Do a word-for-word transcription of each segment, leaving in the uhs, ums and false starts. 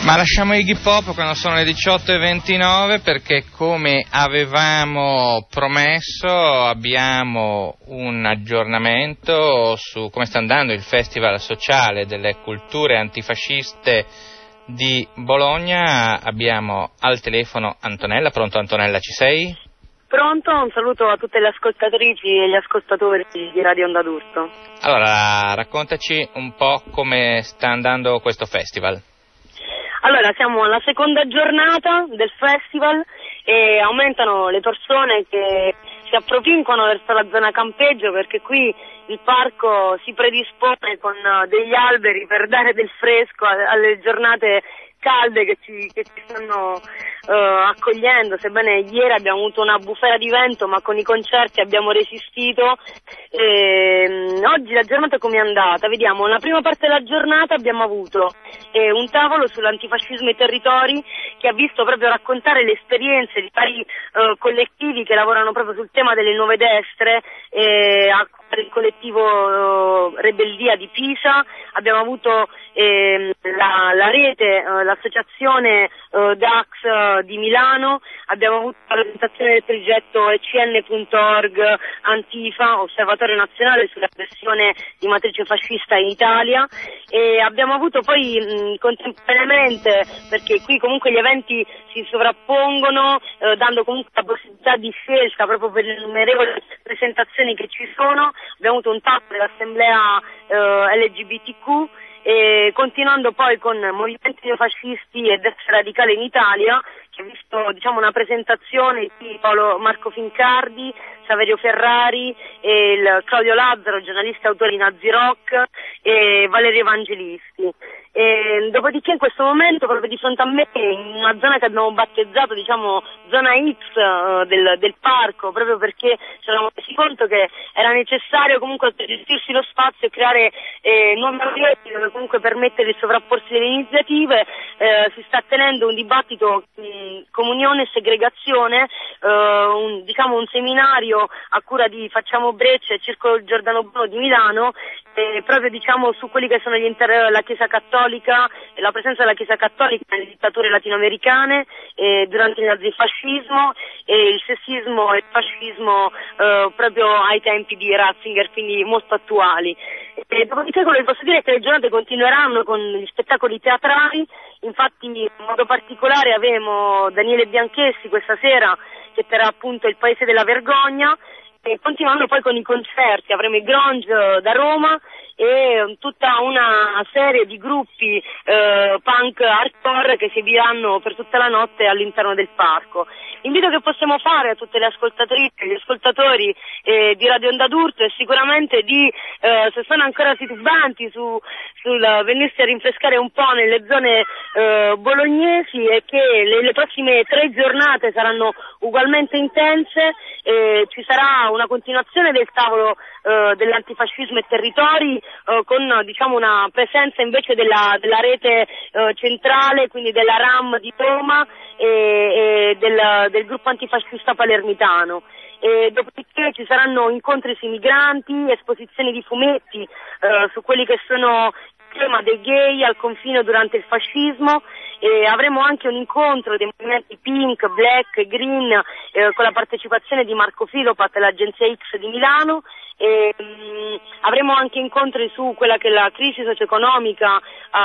Ma lasciamo i Iggy Pop quando sono le diciotto e ventinove, perché come avevamo promesso abbiamo un aggiornamento su come sta andando il Festival Sociale delle Culture Antifasciste di Bologna. Abbiamo al telefono Antonella. Pronto Antonella, ci sei? Pronto, un saluto a tutte le ascoltatrici e gli ascoltatori di Radio Onda d'Urto. Allora, raccontaci un po' come sta andando questo festival. Allora, siamo alla seconda giornata del festival e aumentano le persone che si appropinquano verso la zona campeggio, perché qui il parco si predispone con degli alberi per dare del fresco alle giornate calde che ci, che ci stanno uh, accogliendo. Sebbene ieri abbiamo avuto una bufera di vento, ma con i concerti abbiamo resistito. E, um, oggi la giornata come è andata? Vediamo, nella prima parte della giornata abbiamo avuto eh, un tavolo sull'antifascismo ai territori, che ha visto proprio raccontare le esperienze di vari uh, collettivi che lavorano proprio sul tema delle nuove destre, eh, il collettivo uh, Rebeldia di Pisa. Abbiamo avuto eh, la, la rete, uh, l'associazione uh, D A X uh, di Milano. Abbiamo avuto la presentazione del progetto E C N punto org Antifa, Osservatorio Nazionale sulla repressione di matrice fascista in Italia, e abbiamo avuto poi mh, contemporaneamente, perché qui comunque gli eventi si sovrappongono, eh, dando comunque la possibilità di scelta proprio per le innumerevoli presentazioni che ci sono. Abbiamo avuto un tappo dell'assemblea eh, L G B T Q, e continuando poi con movimenti neofascisti e destra radicale in Italia, che ha visto, diciamo, una presentazione di Paolo Marco Fincardi, Saverio Ferrari, e il Claudio Lazzaro, giornalista e autore di Nazi Rock, e Valerio Evangelisti. E dopodiché in questo momento, proprio di fronte a me, in una zona che abbiamo battezzato, diciamo, zona X uh, del, del parco, proprio perché ci eravamo resi conto che era necessario comunque gestirsi lo spazio e creare eh, nuovi ambienti dove comunque permettere il sovrapporsi delle iniziative. Eh, si sta tenendo un dibattito mh, comunione e segregazione, eh, un, diciamo un seminario a cura di Facciamo Breccia e Circolo Giordano Bruno di Milano, eh, proprio diciamo su quelli che sono gli inter- la Chiesa Cattolica e la presenza della Chiesa Cattolica nelle dittature latinoamericane eh, durante il nazifascismo, e il sessismo e il fascismo eh, proprio ai tempi di Ratzinger, quindi molto attuali. E dopodiché quello che posso dire è che le giornate continueranno con gli spettacoli teatrali. Infatti in modo particolare avremo Daniele Bianchessi questa sera, che terrà appunto Il Paese della Vergogna, e continuando poi con i concerti avremo i Grunge da Roma e tutta una serie di gruppi eh, punk hardcore che esibiranno per tutta la notte all'interno del parco. L'invito che possiamo fare a tutte le ascoltatrici e gli ascoltatori eh, di Radio Onda d'Urto è sicuramente di, eh, se sono ancora titubanti su, sul venirsi a rinfrescare un po' nelle zone eh, bolognesi, e che le, le prossime tre giornate saranno ugualmente intense. Eh, ci sarà una continuazione del tavolo eh, dell'antifascismo e territori, eh, con diciamo una presenza invece della, della rete eh, centrale, quindi della RAM di Roma e, e del, del gruppo antifascista palermitano. E dopodiché ci saranno incontri sui migranti, esposizioni di fumetti eh, su quelli che sono il tema dei gay al confine durante il fascismo, e avremo anche un incontro dei movimenti Pink, Black e Green eh, con la partecipazione di Marco Filopat dell'Agenzia X di Milano. E, mh, avremo anche incontri su quella che è la crisi socio-economica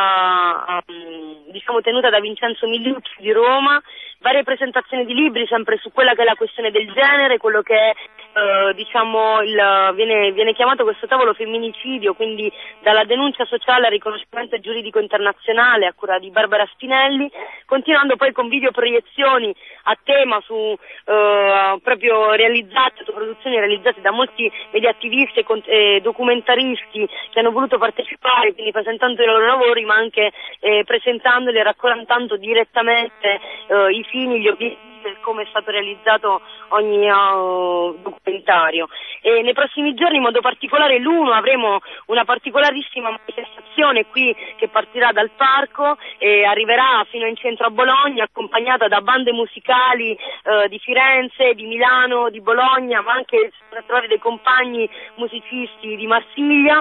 uh, um, diciamo tenuta da Vincenzo Migliucci di Roma, varie presentazioni di libri sempre su quella che è la questione del genere, quello che è uh, diciamo il, viene, viene chiamato questo tavolo femminicidio, quindi dalla denuncia sociale al riconoscimento giuridico internazionale a cura di Barbara Spinelli, continuando poi con videoproiezioni a tema su uh, proprio realizzate, produzioni realizzate da molti mediativisti e eh, documentaristi che hanno voluto partecipare, quindi presentando i loro lavori, ma anche eh, presentandoli e raccontando direttamente eh, i fini, gli obiettivi e come è stato realizzato ogni uh, documentario. E nei prossimi giorni, in modo particolare l'uno, avremo una particolarissima manifestazione qui che partirà dal parco e arriverà fino in centro a Bologna, accompagnata da bande musicali uh, di Firenze, di Milano, di Bologna, ma anche trovare dei compagni musicisti di Marsiglia.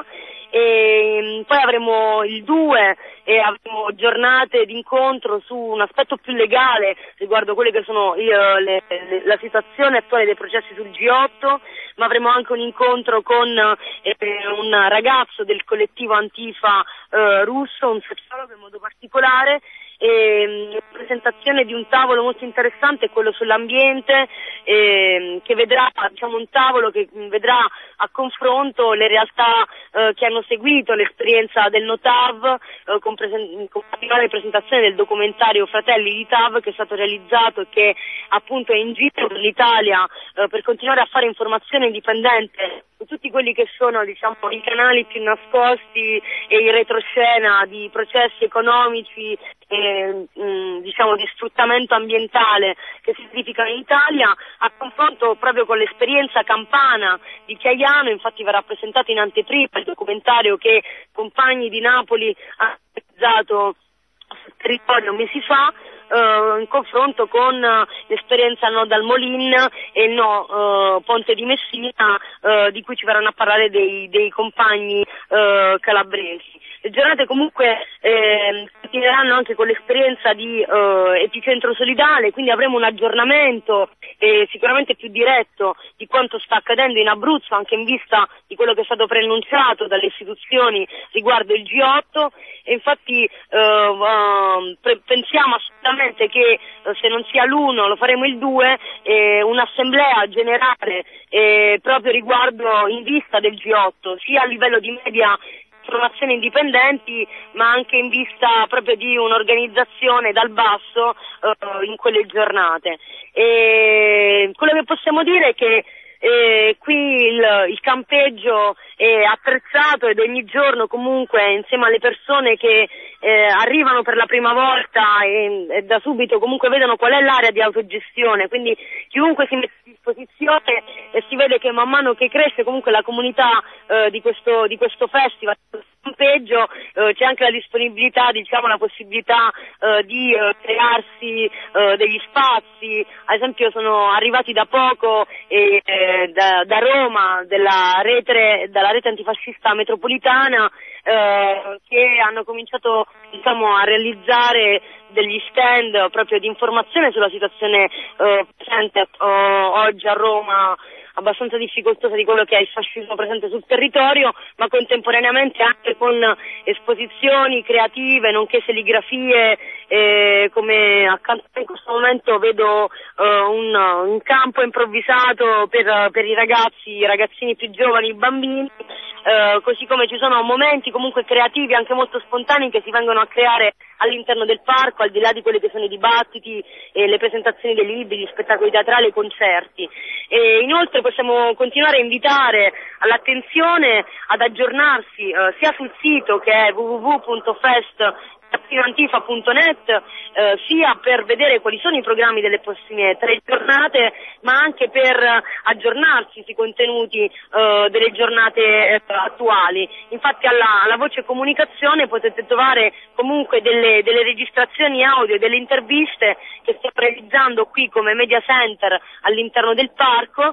e poi avremo il due e avremo giornate di incontro su un aspetto più legale riguardo quelle che sono io, le, le, la situazione attuale dei processi sul G otto, ma avremo anche un incontro con eh, un ragazzo del collettivo Antifa eh, russo, un sociologo in modo particolare, e la presentazione di un tavolo molto interessante è quello sull'ambiente, eh, che vedrà, diciamo, un tavolo che vedrà a confronto le realtà eh, che hanno seguito l'esperienza del Notav, eh, con, presen- con particolare presentazione del documentario Fratelli di Tav, che è stato realizzato e che appunto è in giro per l'Italia eh, per continuare a fare informazione indipendente su tutti quelli che sono, diciamo, i canali più nascosti e in retroscena di processi economici e mh, diciamo di sfruttamento ambientale che si verificano in Italia, a confronto proprio con l'esperienza campana di Chiaiano. Infatti verrà presentato in anteprima il documentario che Compagni di Napoli ha realizzato sul territorio mesi fa, Uh, in confronto con uh, l'esperienza no dal Molin e no uh, Ponte di Messina, uh, di cui ci verranno a parlare dei, dei compagni uh, calabresi. Le giornate comunque eh, continueranno anche con l'esperienza di uh, Epicentro Solidale, quindi avremo un aggiornamento eh, sicuramente più diretto di quanto sta accadendo in Abruzzo, anche in vista di quello che è stato preannunciato dalle istituzioni riguardo il G otto, e infatti uh, uh, pre- pensiamo assolutamente che uh, se non sia l'uno lo faremo il due, eh, un'assemblea generale eh, proprio riguardo in vista del G otto, sia a livello di media informazioni indipendenti, ma anche in vista proprio di un'organizzazione dal basso uh, in quelle giornate. E quello che possiamo dire è che Eh, qui il, il campeggio è attrezzato ed ogni giorno comunque insieme alle persone che eh, arrivano per la prima volta e, e da subito comunque vedono qual è l'area di autogestione, quindi chiunque si mette a disposizione e si vede che man mano che cresce comunque la comunità eh, di questo di questo festival, campeggio, eh, c'è anche la disponibilità, diciamo la possibilità eh, di eh, crearsi eh, degli spazi. Ad esempio sono arrivati da poco eh, da, da Roma della rete, dalla rete antifascista metropolitana eh, che hanno cominciato, diciamo, a realizzare degli stand proprio di informazione sulla situazione eh, presente eh, oggi a Roma, abbastanza difficoltosa, di quello che è il fascismo presente sul territorio, ma contemporaneamente anche con esposizioni creative nonché serigrafie, eh, come accanto in questo momento vedo eh, un, un campo improvvisato per, per i ragazzi, i ragazzini più giovani, i bambini, eh, così come ci sono momenti comunque creativi anche molto spontanei che si vengono a creare all'interno del parco, al di là di quelli che sono i dibattiti, eh, le presentazioni dei libri, gli spettacoli teatrali, i concerti. E inoltre possiamo continuare a invitare all'attenzione, ad aggiornarsi eh, sia sul sito che è w w w punto fest antifa punto net, eh, sia per vedere quali sono i programmi delle prossime tre giornate, ma anche per aggiornarsi sui contenuti eh, delle giornate eh, attuali. Infatti alla, alla Voce Comunicazione potete trovare comunque delle, delle registrazioni audio, delle interviste che stiamo realizzando qui come media center all'interno del parco,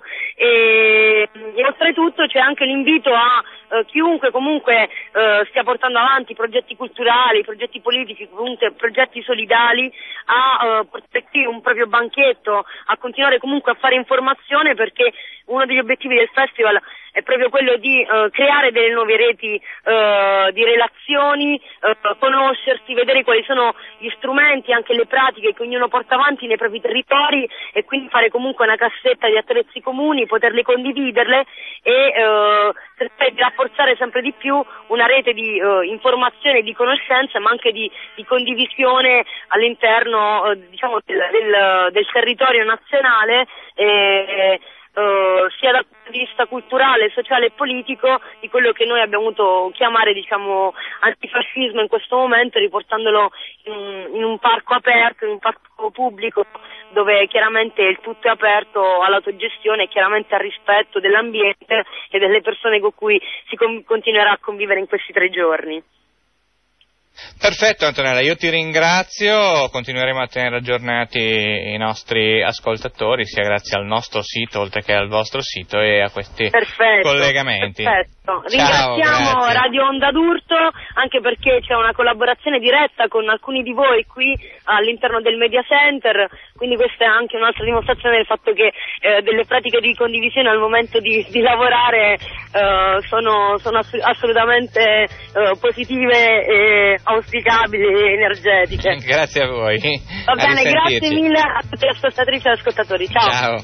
e, e oltretutto c'è anche l'invito a eh, chiunque comunque eh, stia portando avanti progetti culturali, progetti politici, comunque progetti solidali, a uh, portare un proprio banchetto, a continuare comunque a fare informazione, perché uno degli obiettivi del festival è proprio quello di uh, creare delle nuove reti uh, di relazioni, uh, conoscersi, vedere quali sono gli strumenti, anche le pratiche che ognuno porta avanti nei propri territori, e quindi fare comunque una cassetta di attrezzi comuni, poterle condividerle e uh, cercare di rafforzare sempre di più una rete di uh, informazione e di conoscenza, ma anche di, di condivisione all'interno uh, diciamo del, del, del territorio nazionale, e, Uh, sia dal punto di vista culturale, sociale e politico, di quello che noi abbiamo voluto chiamare, diciamo, antifascismo in questo momento, riportandolo in, in un parco aperto, in un parco pubblico, dove chiaramente il tutto è aperto all'autogestione e chiaramente al rispetto dell'ambiente e delle persone con cui si con- continuerà a convivere in questi tre giorni. Perfetto Antonella, io ti ringrazio, continueremo a tenere aggiornati i nostri ascoltatori sia grazie al nostro sito oltre che al vostro sito e a questi perfetto, collegamenti. Perfetto. Ringraziamo grazie. Radio Onda d'Urto anche perché c'è una collaborazione diretta con alcuni di voi qui all'interno del Media Center, quindi questa è anche un'altra dimostrazione del fatto che eh, delle pratiche di condivisione al momento di, di lavorare eh, sono, sono ass- assolutamente eh, positive e auspicabili e energetiche. Grazie a voi. Va a bene, risentirci. grazie mille a tutte le ascoltatrici e ascoltatori. Ciao. Ciao.